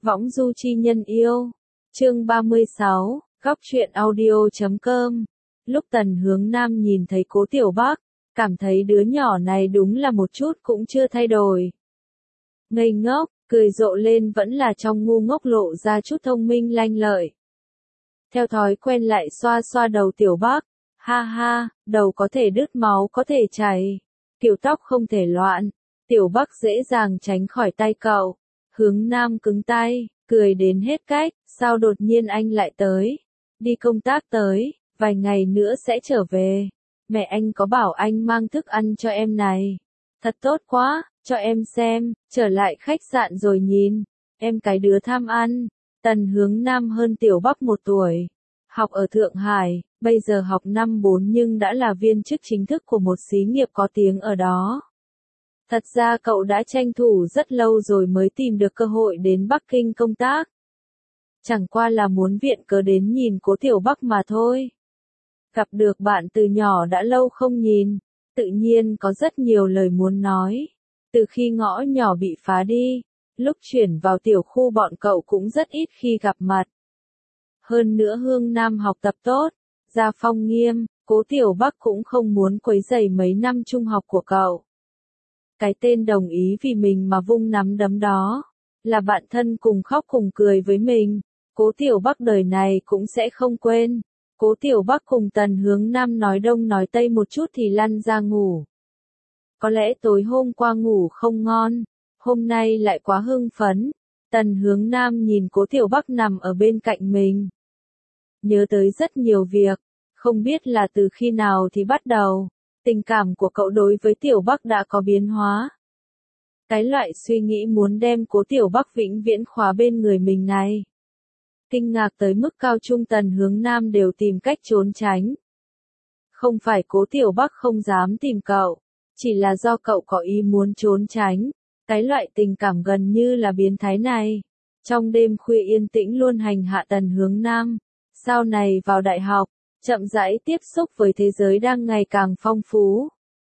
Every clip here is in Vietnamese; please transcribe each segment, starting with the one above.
Võng du chi nhân yêu. Chương 36, góc truyện audio.com. Lúc Tần Hướng Nam nhìn thấy Cố Tiểu Bắc, cảm thấy đứa nhỏ này đúng là một chút cũng chưa thay đổi. Ngây ngốc, cười rộ lên vẫn là trong ngu ngốc lộ ra chút thông minh lanh lợi. Theo thói quen lại xoa xoa đầu Tiểu Bắc, ha ha, đầu có thể đứt máu có thể chảy, kiểu tóc không thể loạn. Tiểu Bắc dễ dàng tránh khỏi tay cậu. Hướng Nam cứng tay, cười đến hết cách, sao đột nhiên anh lại tới? Đi công tác tới, vài ngày nữa sẽ trở về. Mẹ anh có bảo anh mang thức ăn cho em này. Thật tốt quá, cho em xem, trở lại khách sạn rồi nhìn. Em cái đứa tham ăn. Tần Hướng Nam hơn Tiểu Bắc 1 tuổi. Học ở Thượng Hải, bây giờ học năm 4 nhưng đã là viên chức chính thức của một xí nghiệp có tiếng ở đó. Thật ra cậu đã tranh thủ rất lâu rồi mới tìm được cơ hội đến Bắc Kinh công tác. Chẳng qua là muốn viện cớ đến nhìn Cố Tiểu Bắc mà thôi. Gặp được bạn từ nhỏ đã lâu không nhìn, tự nhiên có rất nhiều lời muốn nói. Từ khi ngõ nhỏ bị phá đi, lúc chuyển vào tiểu khu bọn cậu cũng rất ít khi gặp mặt. Hơn nữa Hương Nam học tập tốt, gia phong nghiêm, Cố Tiểu Bắc cũng không muốn quấy rầy mấy năm trung học của cậu. Cái tên đồng ý vì mình mà vung nắm đấm đó, là bạn thân cùng khóc cùng cười với mình. Cố Tiểu Bắc đời này cũng sẽ không quên. Cố Tiểu Bắc cùng Tần Hướng Nam nói đông nói tây một chút thì lăn ra ngủ. Có lẽ tối hôm qua ngủ không ngon, hôm nay lại quá hưng phấn. Tần Hướng Nam nhìn Cố Tiểu Bắc nằm ở bên cạnh mình. Nhớ tới rất nhiều việc, không biết là từ khi nào thì bắt đầu. Tình cảm của cậu đối với Tiểu Bắc đã có biến hóa. Cái loại suy nghĩ muốn đem Cố Tiểu Bắc vĩnh viễn khóa bên người mình này. Kinh ngạc tới mức cao trung Tần Hướng Nam đều tìm cách trốn tránh. Không phải Cố Tiểu Bắc không dám tìm cậu, chỉ là do cậu có ý muốn trốn tránh. Cái loại tình cảm gần như là biến thái này. Trong đêm khuya yên tĩnh luôn hành hạ Tần Hướng Nam. Sau này vào đại học, chậm rãi tiếp xúc với thế giới đang ngày càng phong phú.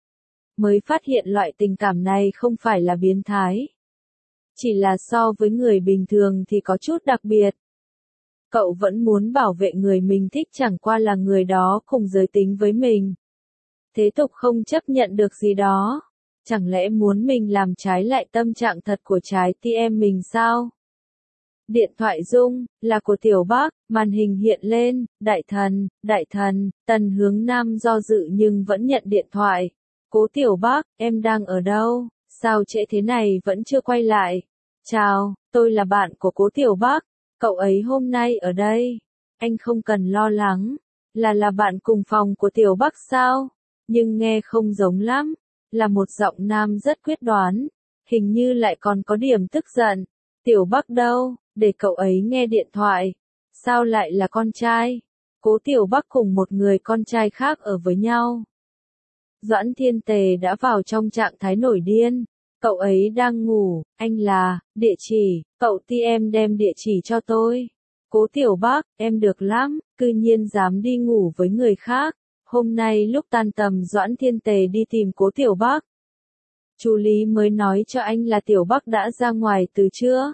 Mới phát hiện loại tình cảm này không phải là biến thái. Chỉ là so với người bình thường thì có chút đặc biệt. Cậu vẫn muốn bảo vệ người mình thích chẳng qua là người đó cùng giới tính với mình. Thế tục không chấp nhận được gì đó. Chẳng lẽ muốn mình làm trái lại tâm trạng thật của trái tim mình sao? Điện thoại rung, là của Tiểu Bắc, màn hình hiện lên, đại thần, Tần Hướng Nam do dự nhưng vẫn nhận điện thoại. Cố Tiểu Bắc, em đang ở đâu? Sao trễ thế này vẫn chưa quay lại? Chào, tôi là bạn của Cố Tiểu Bắc, cậu ấy hôm nay ở đây. Anh không cần lo lắng, là bạn cùng phòng của Tiểu Bắc sao? Nhưng nghe không giống lắm, là một giọng nam rất quyết đoán, hình như lại còn có điểm tức giận. Tiểu Bắc đâu? Để cậu ấy nghe điện thoại. Sao lại là con trai? Cố Tiểu Bắc cùng một người con trai khác ở với nhau. Doãn Thiên Tề đã vào trong trạng thái nổi điên. Cậu ấy đang ngủ, anh là, địa chỉ, cậu ti em đem địa chỉ cho tôi. Cố Tiểu Bắc, em được lắm, cư nhiên dám đi ngủ với người khác. Hôm nay lúc tan tầm Doãn Thiên Tề đi tìm Cố Tiểu Bắc. Chú Lý mới nói cho anh là Tiểu Bắc đã ra ngoài từ trưa.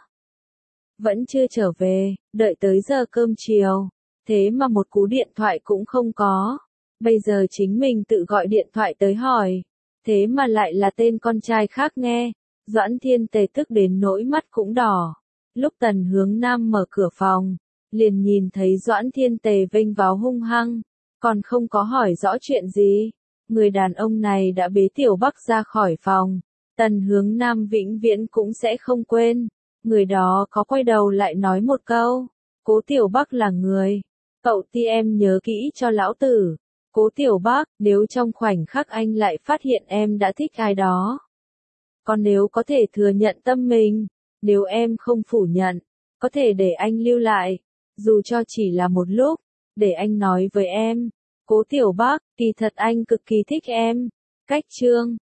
Vẫn chưa trở về, đợi tới giờ cơm chiều. Thế mà một cú điện thoại cũng không có. Bây giờ chính mình tự gọi điện thoại tới hỏi. Thế mà lại là tên con trai khác nghe. Doãn Thiên Tề tức đến nỗi mắt cũng đỏ. Lúc Tần Hướng Nam mở cửa phòng, liền nhìn thấy Doãn Thiên Tề vênh váo hung hăng. Còn không có hỏi rõ chuyện gì. Người đàn ông này đã bế Tiểu Bắc ra khỏi phòng. Tần Hướng Nam vĩnh viễn cũng sẽ không quên. Người đó có quay đầu lại nói một câu. Cố Tiểu Bắc là người. Cậu ti em nhớ kỹ cho lão tử. Cố Tiểu Bắc, nếu trong khoảnh khắc anh lại phát hiện em đã thích ai đó. Còn nếu có thể thừa nhận tâm mình. Nếu em không phủ nhận, có thể để anh lưu lại. Dù cho chỉ là một lúc. Để anh nói với em. Cố Tiểu Bắc, kỳ thật anh cực kỳ thích em. Cách chương.